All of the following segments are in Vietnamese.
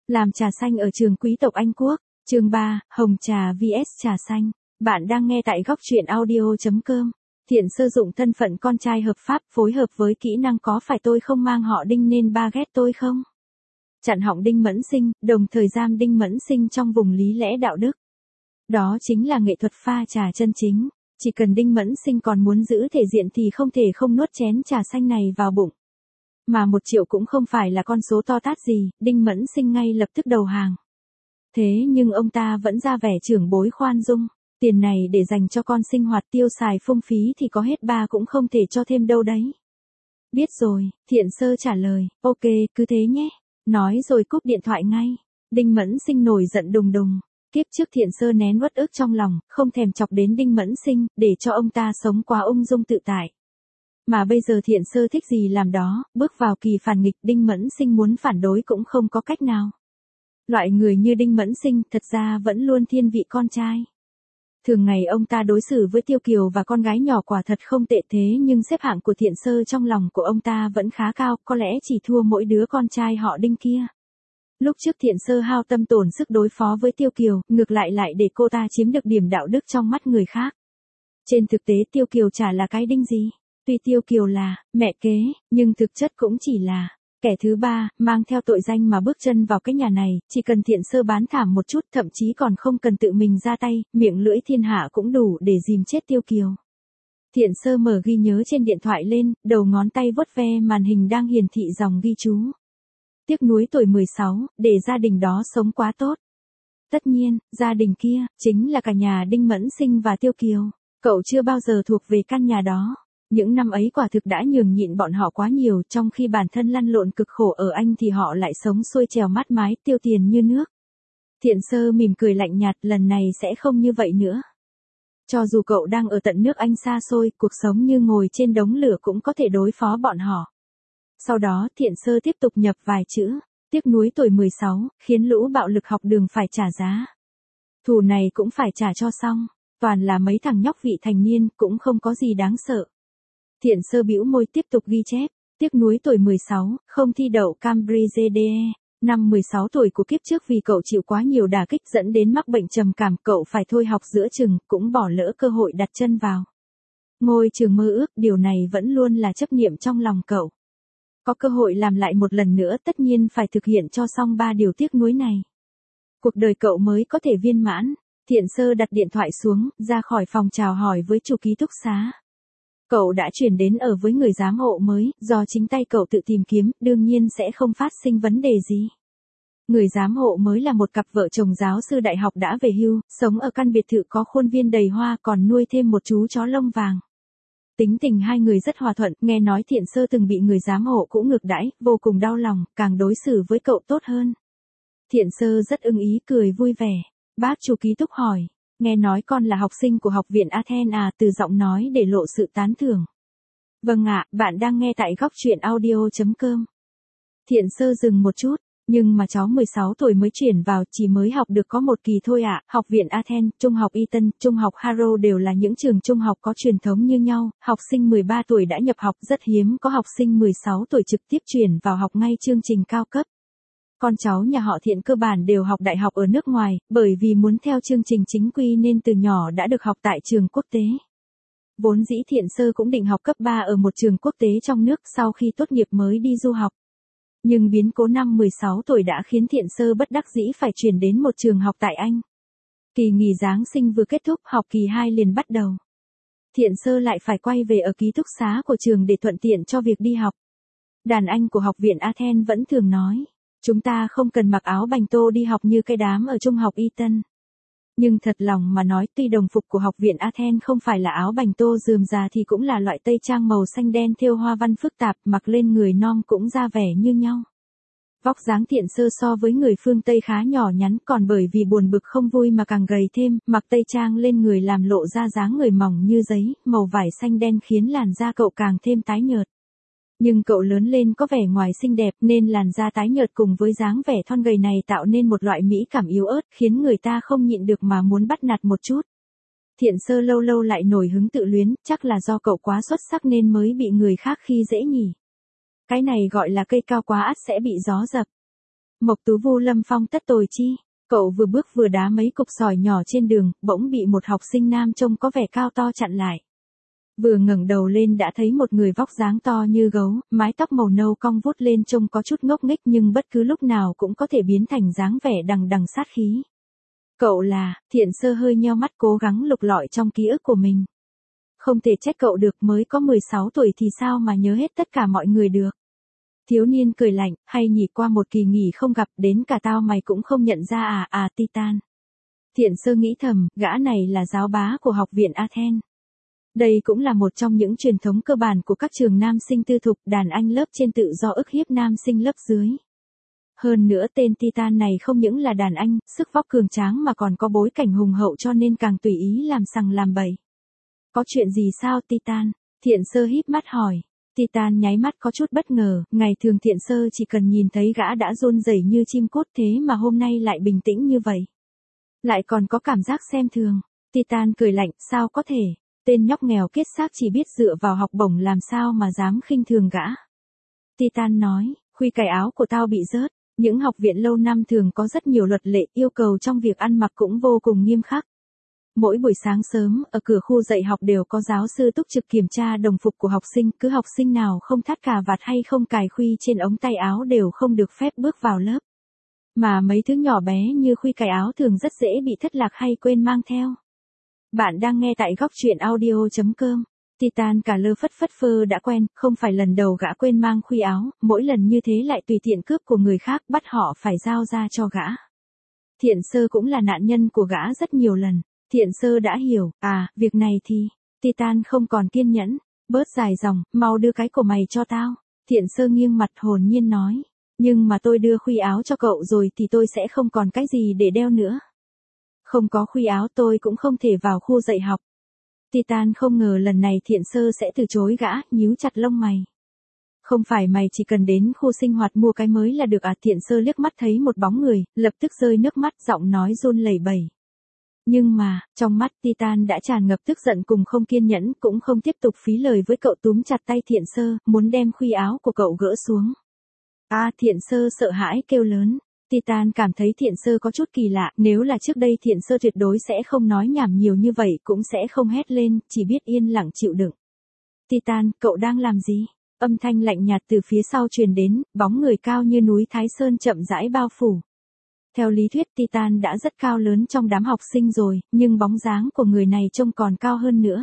Làm trà xanh ở trường quý tộc Anh Quốc. Chương 3, Hồng trà vs trà xanh. Bạn đang nghe tại góc truyện audio.com. Thiện Sơ dụng thân phận con trai hợp pháp phối hợp với kỹ năng có phải tôi không mang họ Đinh nên ba ghét tôi không? Chặn họng Đinh Mẫn Sinh, đồng thời giam Đinh Mẫn Sinh trong vùng lý lẽ đạo đức. Đó chính là nghệ thuật pha trà chân chính. Chỉ cần Đinh Mẫn Sinh còn muốn giữ thể diện thì không thể không nuốt chén trà xanh này vào bụng. Mà 1 triệu cũng không phải là con số to tát gì, Đinh Mẫn Sinh ngay lập tức đầu hàng. Thế nhưng ông ta vẫn ra vẻ trưởng bối khoan dung, tiền này để dành cho con sinh hoạt tiêu xài phung phí thì có hết ba cũng không thể cho thêm đâu đấy. Biết rồi, Thiện Sơ trả lời, ok, cứ thế nhé. Nói rồi cúp điện thoại ngay. Đinh Mẫn Sinh nổi giận đùng đùng. Kiếp trước Thiện Sơ nén uất ức trong lòng, không thèm chọc đến Đinh Mẫn Sinh, để cho ông ta sống quá ung dung tự tại. Mà bây giờ Thiện Sơ thích gì làm đó, bước vào kỳ phản nghịch, Đinh Mẫn Sinh muốn phản đối cũng không có cách nào. Loại người như Đinh Mẫn Sinh thật ra vẫn luôn thiên vị con trai. Thường ngày ông ta đối xử với Tiêu Kiều và con gái nhỏ quả thật không tệ, thế nhưng xếp hạng của Thiện Sơ trong lòng của ông ta vẫn khá cao, có lẽ chỉ thua mỗi đứa con trai họ Đinh kia. Lúc trước Thiện Sơ hao tâm tổn sức đối phó với Tiêu Kiều, ngược lại để cô ta chiếm được điểm đạo đức trong mắt người khác. Trên thực tế Tiêu Kiều chả là cái đinh gì. Tuy Tiêu Kiều là mẹ kế, nhưng thực chất cũng chỉ là kẻ thứ ba, mang theo tội danh mà bước chân vào cái nhà này, chỉ cần Thiện Sơ bán thảm một chút, thậm chí còn không cần tự mình ra tay, miệng lưỡi thiên hạ cũng đủ để dìm chết Tiêu Kiều. Thiện Sơ mở ghi nhớ trên điện thoại lên, đầu ngón tay vuốt ve màn hình đang hiển thị dòng ghi chú. Tiếc nuối tuổi 16, để gia đình đó sống quá tốt. Tất nhiên, gia đình kia, chính là cả nhà Đinh Mẫn Sinh và Tiêu Kiều. Cậu chưa bao giờ thuộc về căn nhà đó. Những năm ấy quả thực đã nhường nhịn bọn họ quá nhiều, trong khi bản thân lăn lộn cực khổ ở Anh thì họ lại sống xuôi trèo mát mái, tiêu tiền như nước. Thiện Sơ mỉm cười lạnh nhạt, lần này sẽ không như vậy nữa. Cho dù cậu đang ở tận nước Anh xa xôi, cuộc sống như ngồi trên đống lửa cũng có thể đối phó bọn họ. Sau đó Thiện Sơ tiếp tục nhập vài chữ, tiếc nuối tuổi 16, khiến lũ bạo lực học đường phải trả giá. Thù này cũng phải trả cho xong, toàn là mấy thằng nhóc vị thành niên, cũng không có gì đáng sợ. Thiện Sơ bĩu môi tiếp tục ghi chép, tiếc nuối tuổi 16, không thi đậu Cambridge DE. Năm 16 tuổi của kiếp trước vì cậu chịu quá nhiều đả kích dẫn đến mắc bệnh trầm cảm, cậu phải thôi học giữa chừng, cũng bỏ lỡ cơ hội đặt chân vào ngôi trường mơ ước, điều này vẫn luôn là chấp niệm trong lòng cậu. Có cơ hội làm lại một lần nữa tất nhiên phải thực hiện cho xong 3 điều tiếc nuối này. Cuộc đời cậu mới có thể viên mãn. Thiện Sơ đặt điện thoại xuống, ra khỏi phòng chào hỏi với chủ ký túc xá. Cậu đã chuyển đến ở với người giám hộ mới, do chính tay cậu tự tìm kiếm, đương nhiên sẽ không phát sinh vấn đề gì. Người giám hộ mới là một cặp vợ chồng giáo sư đại học đã về hưu, sống ở căn biệt thự có khuôn viên đầy hoa, còn nuôi thêm một chú chó lông vàng. Tính tình hai người rất hòa thuận, nghe nói Thiện Sơ từng bị người giám hộ cũ ngược đãi, vô cùng đau lòng, càng đối xử với cậu tốt hơn. Thiện Sơ rất ưng ý cười vui vẻ. Bác chủ ký túc hỏi, nghe nói con là học sinh của học viện Athens à, từ giọng nói để lộ sự tán thưởng. Vâng ạ, bạn đang nghe tại góc truyện audio.com. Thiện Sơ dừng một chút, nhưng mà cháu 16 tuổi mới chuyển vào, chỉ mới học được có 1 kỳ thôi ạ. Học viện Athens, trung học Eton, trung học Harrow đều là những trường trung học có truyền thống như nhau, học sinh 13 tuổi đã nhập học, rất hiếm có học sinh 16 tuổi trực tiếp chuyển vào học ngay chương trình cao cấp. Con cháu nhà họ Thiện cơ bản đều học đại học ở nước ngoài, bởi vì muốn theo chương trình chính quy nên từ nhỏ đã được học tại trường quốc tế. Vốn dĩ Thiện Sơ cũng định học cấp 3 ở một trường quốc tế trong nước sau khi tốt nghiệp mới đi du học. Nhưng biến cố năm 16 tuổi đã khiến Thiện Sơ bất đắc dĩ phải chuyển đến một trường học tại Anh. Kỳ nghỉ Giáng sinh vừa kết thúc, học kỳ 2 liền bắt đầu. Thiện Sơ lại phải quay về ở ký túc xá của trường để thuận tiện cho việc đi học. Đàn anh của học viện Athens vẫn thường nói, chúng ta không cần mặc áo bành tô đi học như cái đám ở trung học Eton. Nhưng thật lòng mà nói, tuy đồng phục của học viện Athens không phải là áo bành tô rườm rà thì cũng là loại tây trang màu xanh đen thêu hoa văn phức tạp, mặc lên người non cũng ra vẻ như nhau. Vóc dáng Thiện Sơ so với người phương Tây khá nhỏ nhắn, còn bởi vì buồn bực không vui mà càng gầy thêm, mặc tây trang lên người làm lộ ra dáng người mỏng như giấy, màu vải xanh đen khiến làn da cậu càng thêm tái nhợt. Nhưng cậu lớn lên có vẻ ngoài xinh đẹp nên làn da tái nhợt cùng với dáng vẻ thon gầy này tạo nên một loại mỹ cảm yếu ớt khiến người ta không nhịn được mà muốn bắt nạt một chút. Thiện Sơ lâu lâu lại nổi hứng tự luyến, chắc là do cậu quá xuất sắc nên mới bị người khác khi dễ nhỉ. Cái này gọi là cây cao quá ắt sẽ bị gió dập. Mộc Tú Vu Lâm Phong tất tồi chi. Cậu vừa bước vừa đá mấy cục sỏi nhỏ trên đường, bỗng bị một học sinh nam trông có vẻ cao to chặn lại. Vừa ngẩng đầu lên đã thấy một người vóc dáng to như gấu, mái tóc màu nâu cong vút lên trông có chút ngốc nghếch nhưng bất cứ lúc nào cũng có thể biến thành dáng vẻ đằng đằng sát khí. Cậu là, Thiện Sơ hơi nheo mắt cố gắng lục lọi trong ký ức của mình. Không thể trách cậu được, mới có 16 tuổi thì sao mà nhớ hết tất cả mọi người được. Thiếu niên cười lạnh, hay nhỉ, qua một kỳ nghỉ không gặp, đến cả tao mày cũng không nhận ra à, Titan. Thiện Sơ nghĩ thầm, gã này là giáo bá của học viện Athens. Đây cũng là một trong những truyền thống cơ bản của các trường nam sinh tư thục, đàn anh lớp trên tự do ức hiếp nam sinh lớp dưới. Hơn nữa tên Titan này không những là đàn anh, sức vóc cường tráng mà còn có bối cảnh hùng hậu cho nên càng tùy ý làm sằng làm bậy. Có chuyện gì sao Titan? Thiện Sơ híp mắt hỏi. Titan nháy mắt có chút bất ngờ, ngày thường Thiện Sơ chỉ cần nhìn thấy gã đã run rẩy như chim cút, thế mà hôm nay lại bình tĩnh như vậy. Lại còn có cảm giác xem thường. Titan cười lạnh, sao có thể, tên nhóc nghèo kiết xác chỉ biết dựa vào học bổng làm sao mà dám khinh thường gã. Titan nói, khuy cài áo của tao bị rớt, những học viện lâu năm thường có rất nhiều luật lệ, yêu cầu trong việc ăn mặc cũng vô cùng nghiêm khắc. Mỗi buổi sáng sớm, ở cửa khu dạy học đều có giáo sư túc trực kiểm tra đồng phục của học sinh, cứ học sinh nào không thắt cà vạt hay không cài khuy trên ống tay áo đều không được phép bước vào lớp. Mà mấy thứ nhỏ bé như khuy cài áo thường rất dễ bị thất lạc hay quên mang theo. Bạn đang nghe tại góc truyện audio.com. Titan cả lơ phất phất phơ đã quen, không phải lần đầu gã quên mang khuy áo, mỗi lần như thế lại tùy tiện cướp của người khác, bắt họ phải giao ra cho gã. Thiện Sơ cũng là nạn nhân của gã rất nhiều lần. Thiện Sơ đã hiểu, việc này thì, Titan không còn kiên nhẫn, bớt dài dòng, mau đưa cái của mày cho tao. Thiện Sơ nghiêng mặt hồn nhiên nói, nhưng mà tôi đưa khuy áo cho cậu rồi thì tôi sẽ không còn cái gì để đeo nữa. Không có khuy áo tôi cũng không thể vào khu dạy học. Titan không ngờ lần này Thiện Sơ sẽ từ chối gã, nhíu chặt lông mày. Không phải mày chỉ cần đến khu sinh hoạt mua cái mới là được à? Thiện Sơ liếc mắt thấy một bóng người, lập tức rơi nước mắt, giọng nói run lẩy bẩy. Nhưng mà, trong mắt Titan đã tràn ngập tức giận cùng không kiên nhẫn, cũng không tiếp tục phí lời với cậu, túm chặt tay Thiện Sơ, muốn đem khuy áo của cậu gỡ xuống. Thiện Sơ sợ hãi kêu lớn. Titan cảm thấy Thiện Sơ có chút kỳ lạ, nếu là trước đây Thiện Sơ tuyệt đối sẽ không nói nhảm nhiều như vậy, cũng sẽ không hét lên, chỉ biết yên lặng chịu đựng. Titan, cậu đang làm gì? Âm thanh lạnh nhạt từ phía sau truyền đến, bóng người cao như núi Thái Sơn chậm rãi bao phủ. Theo lý thuyết Titan đã rất cao lớn trong đám học sinh rồi, nhưng bóng dáng của người này trông còn cao hơn nữa.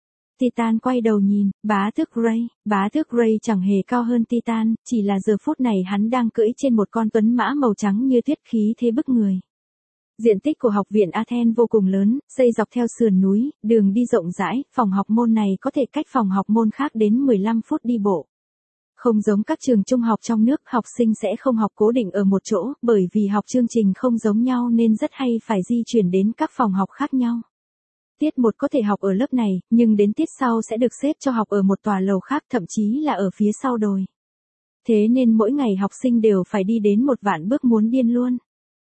Titan quay đầu nhìn, bá tước Ray chẳng hề cao hơn Titan, chỉ là giờ phút này hắn đang cưỡi trên một con tuấn mã màu trắng như tuyết, khí thế bức người. Diện tích của học viện Athens vô cùng lớn, xây dọc theo sườn núi, đường đi rộng rãi, phòng học môn này có thể cách phòng học môn khác đến 15 phút đi bộ. Không giống các trường trung học trong nước, học sinh sẽ không học cố định ở một chỗ, bởi vì học chương trình không giống nhau nên rất hay phải di chuyển đến các phòng học khác nhau. Tiết 1 có thể học ở lớp này, nhưng đến tiết sau sẽ được xếp cho học ở một tòa lầu khác, thậm chí là ở phía sau đồi. Thế nên mỗi ngày học sinh đều phải đi đến 1.000 bước muốn điên luôn.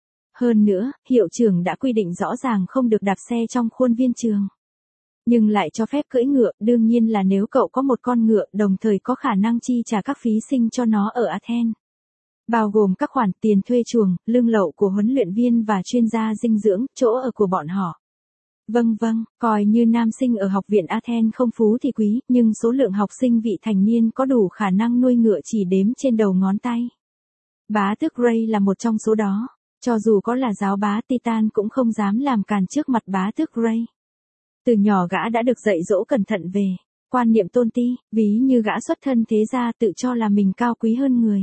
Hơn nữa, hiệu trưởng đã quy định rõ ràng không được đạp xe trong khuôn viên trường. Nhưng lại cho phép cưỡi ngựa, đương nhiên là nếu cậu có một con ngựa, đồng thời có khả năng chi trả các phí sinh cho nó ở Athens. Bao gồm các khoản tiền thuê chuồng, lương lậu của huấn luyện viên và chuyên gia dinh dưỡng, chỗ ở của bọn họ. Vâng, coi như nam sinh ở học viện Athens không phú thì quý, nhưng số lượng học sinh vị thành niên có đủ khả năng nuôi ngựa chỉ đếm trên đầu ngón tay. Bá tước Ray là một trong số đó. Cho dù có là giáo bá, Titan cũng không dám làm càn trước mặt bá tước Ray. Từ nhỏ gã đã được dạy dỗ cẩn thận về quan niệm tôn ti, ví như gã xuất thân thế gia tự cho là mình cao quý hơn người.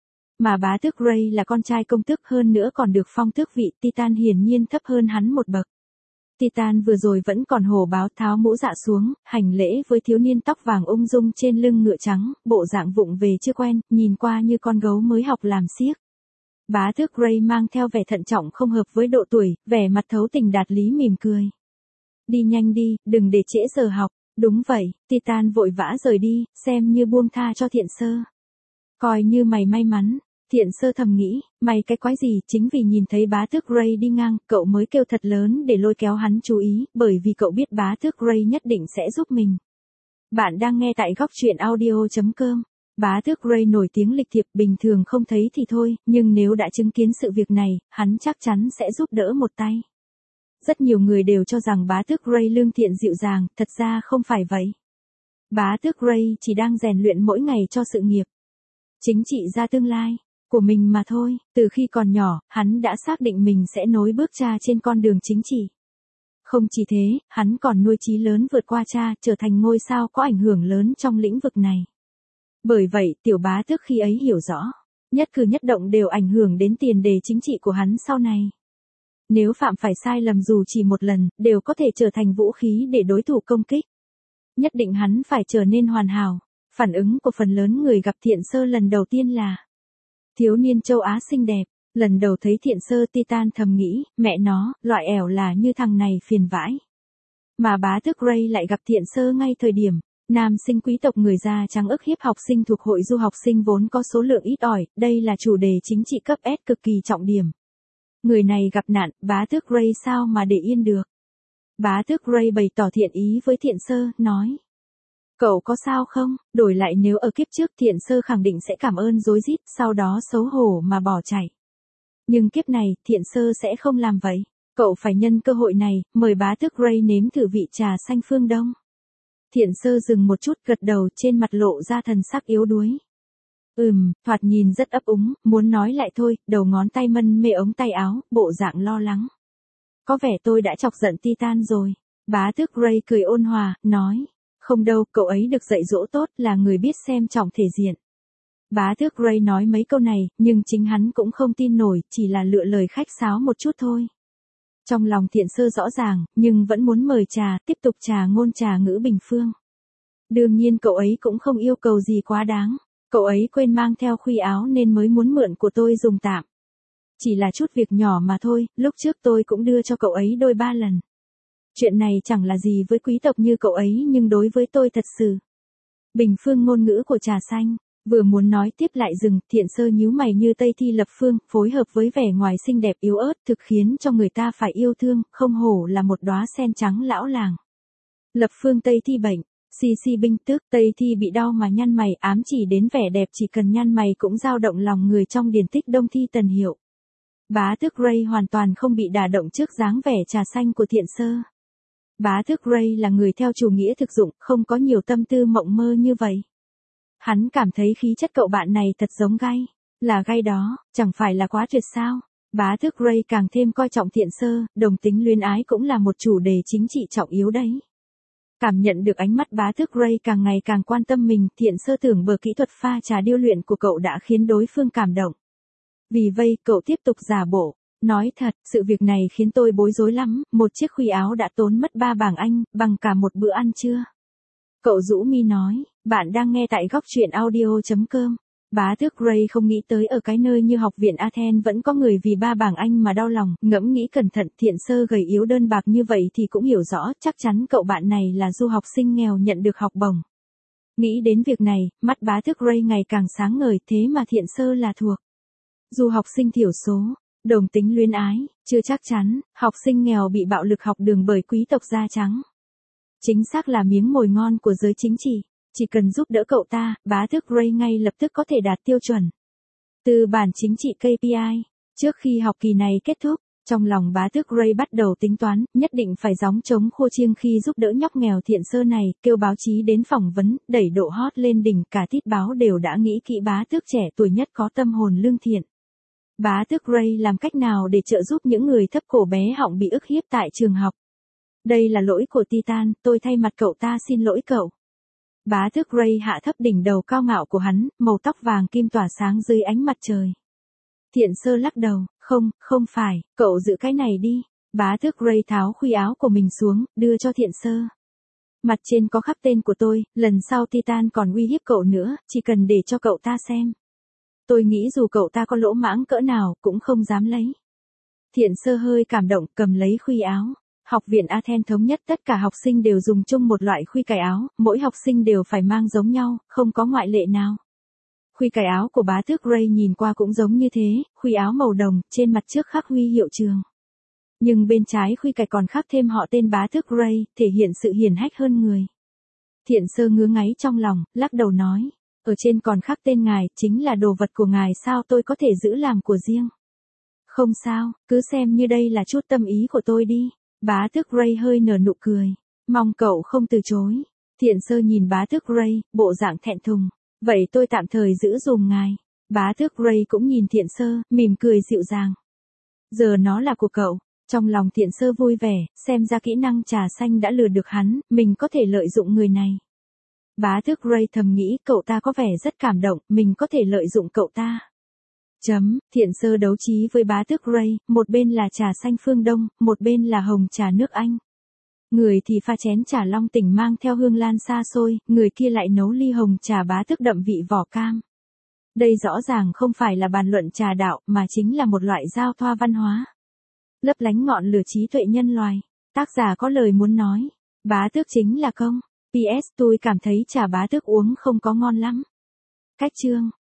Mà bá tước Ray là con trai công tước, hơn nữa còn được phong tước vị, Titan hiển nhiên thấp hơn hắn một bậc. Titan vừa rồi vẫn còn hổ báo, tháo mũ dạ xuống, hành lễ với thiếu niên tóc vàng ung dung trên lưng ngựa trắng, bộ dạng vụng về chưa quen, nhìn qua như con gấu mới học làm xiếc. Bá tước Ray mang theo vẻ thận trọng không hợp với độ tuổi, vẻ mặt thấu tình đạt lý mỉm cười. Đi nhanh đi, đừng để trễ giờ học. Đúng vậy, Titan vội vã rời đi, xem như buông tha cho Thiện Sơ. Coi như mày may mắn. Thiện Sơ thầm nghĩ, mày cái quái gì, chính vì nhìn thấy bá tước Ray đi ngang, cậu mới kêu thật lớn để lôi kéo hắn chú ý, bởi vì cậu biết bá tước Ray nhất định sẽ giúp mình. Bạn đang nghe tại góc truyện audio.com. Bá tước Gray nổi tiếng lịch thiệp, bình thường không thấy thì thôi, nhưng nếu đã chứng kiến sự việc này, hắn chắc chắn sẽ giúp đỡ một tay. Rất nhiều người đều cho rằng bá tước Gray lương thiện dịu dàng, thật ra không phải vậy. Bá tước Gray chỉ đang rèn luyện mỗi ngày cho sự nghiệp chính trị gia tương lai của mình mà thôi. Từ khi còn nhỏ, hắn đã xác định mình sẽ nối bước cha trên con đường chính trị. Không chỉ thế, hắn còn nuôi chí lớn vượt qua cha, trở thành ngôi sao có ảnh hưởng lớn trong lĩnh vực này. Bởi vậy, tiểu bá tước khi ấy hiểu rõ, nhất cử nhất động đều ảnh hưởng đến tiền đề chính trị của hắn sau này. Nếu phạm phải sai lầm dù chỉ một lần, đều có thể trở thành vũ khí để đối thủ công kích. Nhất định hắn phải trở nên hoàn hảo. Phản ứng của phần lớn người gặp Thiện Sơ lần đầu tiên là thiếu niên châu Á xinh đẹp. Lần đầu thấy Thiện Sơ, Titan thầm nghĩ, mẹ nó, loại ẻo là như thằng này phiền vãi. Mà bá tước Gray lại gặp Thiện Sơ ngay thời điểm nam sinh quý tộc người da trắng ức hiếp học sinh thuộc hội du học sinh vốn có số lượng ít ỏi, đây là chủ đề chính trị cấp S cực kỳ trọng điểm. Người này gặp nạn, bá tước Gray sao mà để yên được. Bá tước Gray bày tỏ thiện ý với Thiện Sơ, nói: cậu có sao không? Đổi lại nếu ở kiếp trước Thiện Sơ khẳng định sẽ cảm ơn rối rít, sau đó xấu hổ mà bỏ chạy. Nhưng kiếp này, Thiện Sơ sẽ không làm vậy. Cậu phải nhân cơ hội này, mời bá tước Gray nếm thử vị trà xanh phương Đông. Thiện Sơ dừng một chút, gật đầu, trên mặt lộ ra thần sắc yếu đuối. Thoạt nhìn rất ấp úng, muốn nói lại thôi, đầu ngón tay mân mê ống tay áo, bộ dạng lo lắng. Có vẻ tôi đã chọc giận Titan rồi. Bá tước Gray cười ôn hòa, nói: không đâu, cậu ấy được dạy dỗ tốt, là người biết xem trọng thể diện. Bá tước Gray nói mấy câu này, nhưng chính hắn cũng không tin nổi, chỉ là lựa lời khách sáo một chút thôi. Trong lòng Thiện Sơ rõ ràng, nhưng vẫn muốn mời trà, tiếp tục trà ngôn trà ngữ bình phương. Đương nhiên cậu ấy cũng không yêu cầu gì quá đáng. Cậu ấy quên mang theo khuy áo nên mới muốn mượn của tôi dùng tạm. Chỉ là chút việc nhỏ mà thôi, lúc trước tôi cũng đưa cho cậu ấy đôi ba lần. Chuyện này chẳng là gì với quý tộc như cậu ấy, nhưng đối với tôi thật sự. Bình phương ngôn ngữ của trà xanh. Vừa muốn nói tiếp lại dừng, Thiện Sơ nhíu mày như Tây Thi Lập Phương, phối hợp với vẻ ngoài xinh đẹp yếu ớt, thực khiến cho người ta phải yêu thương, không hổ là một đóa sen trắng lão làng. Lập Phương Tây Thi bệnh, si binh tức, Tây Thi bị đau mà nhăn mày, ám chỉ đến vẻ đẹp chỉ cần nhăn mày cũng dao động lòng người trong điển tích Đông Thi Tần Hiệu. Bá tước Gray hoàn toàn không bị đả động trước dáng vẻ trà xanh của Thiện Sơ. Bá tước Gray là người theo chủ nghĩa thực dụng, không có nhiều tâm tư mộng mơ như vậy. Hắn cảm thấy khí chất cậu bạn này thật giống gai. Là gai đó, chẳng phải là quá tuyệt sao? Bá tước Gray càng thêm coi trọng Thiện Sơ, đồng tính luyến ái cũng là một chủ đề chính trị trọng yếu đấy. Cảm nhận được ánh mắt bá tước Gray càng ngày càng quan tâm mình, Thiện Sơ tưởng bờ kỹ thuật pha trà điêu luyện của cậu đã khiến đối phương cảm động. Vì vậy, cậu tiếp tục giả bộ. Nói thật, sự việc này khiến tôi bối rối lắm, một chiếc khuy áo đã tốn mất 3 bảng Anh, bằng cả một bữa ăn trưa. Cậu rũ mi nói, bạn đang nghe tại góc truyện audio.com. Bá tước Gray không nghĩ tới ở cái nơi như học viện Athens vẫn có người vì 3 bảng Anh mà đau lòng, ngẫm nghĩ cẩn thận, Thiện Sơ gầy yếu đơn bạc như vậy thì cũng hiểu rõ, chắc chắn cậu bạn này là du học sinh nghèo nhận được học bổng. Nghĩ đến việc này, mắt bá tước Gray ngày càng sáng ngời, thế mà Thiện Sơ là thuộc du học sinh thiểu số. Đồng tính luyến ái, chưa chắc chắn, học sinh nghèo bị bạo lực học đường bởi quý tộc da trắng. Chính xác là miếng mồi ngon của giới chính trị, chỉ cần giúp đỡ cậu ta, bá tước Gray ngay lập tức có thể đạt tiêu chuẩn. Từ bản chính trị KPI, trước khi học kỳ này kết thúc, trong lòng bá tước Gray bắt đầu tính toán, nhất định phải gióng trống khô chiêng khi giúp đỡ nhóc nghèo Thiện Sơ này, kêu báo chí đến phỏng vấn, đẩy độ hot lên đỉnh, cả tít báo đều đã nghĩ kỹ bá tước trẻ tuổi nhất có tâm hồn lương thiện. Bá tước Gray làm cách nào để trợ giúp những người thấp cổ bé họng bị ức hiếp tại trường học? Đây là lỗi của Titan, tôi thay mặt cậu ta xin lỗi cậu. Bá tước Gray hạ thấp đỉnh đầu cao ngạo của hắn, màu tóc vàng kim tỏa sáng dưới ánh mặt trời. Thiện Sơ lắc đầu, không phải, cậu giữ cái này đi. Bá tước Gray tháo khuy áo của mình xuống, đưa cho Thiện Sơ. Mặt trên có khắc tên của tôi, lần sau Titan còn uy hiếp cậu nữa, chỉ cần để cho cậu ta xem. Tôi nghĩ dù cậu ta có lỗ mãng cỡ nào, cũng không dám lấy. Thiện Sơ hơi cảm động, cầm lấy khuy áo. Học viện Athens thống nhất tất cả học sinh đều dùng chung một loại khuy cài áo, mỗi học sinh đều phải mang giống nhau, không có ngoại lệ nào. Khuy cài áo của bá tước Gray nhìn qua cũng giống như thế, khuy áo màu đồng, trên mặt trước khắc huy hiệu trường. Nhưng bên trái khuy cài còn khắc thêm họ tên bá tước Gray, thể hiện sự hiển hách hơn người. Thiện Sơ ngứa ngáy trong lòng, lắc đầu nói, Ở trên còn khắc tên ngài, chính là đồ vật của ngài sao tôi có thể giữ làm của riêng. Không sao, cứ xem như đây là chút tâm ý của tôi đi. Bá tước Ray hơi nở nụ cười. Mong cậu không từ chối. Thiện sơ nhìn bá tước Ray, bộ dạng thẹn thùng. Vậy tôi tạm thời giữ dùm ngài. Bá tước Ray cũng nhìn thiện sơ, mỉm cười dịu dàng. Giờ nó là của cậu. Trong lòng thiện sơ vui vẻ, xem ra kỹ năng trà xanh đã lừa được hắn, mình có thể lợi dụng người này. Bá tước Ray thầm nghĩ cậu ta có vẻ rất cảm động, mình có thể lợi dụng cậu ta. Thiện sơ đấu trí với bá tước Ray, một bên là trà xanh phương Đông, một bên là hồng trà nước Anh. Người thì pha chén trà long tỉnh mang theo hương lan xa xôi, người kia lại nấu ly hồng trà bá tước đậm vị vỏ cam. Đây rõ ràng không phải là bàn luận trà đạo, mà chính là một loại giao thoa văn hóa. Lấp lánh ngọn lửa trí tuệ nhân loài. Tác giả có lời muốn nói. Bá tước chính là công. PS tôi cảm thấy trà bá tước uống không có ngon lắm. Cách chương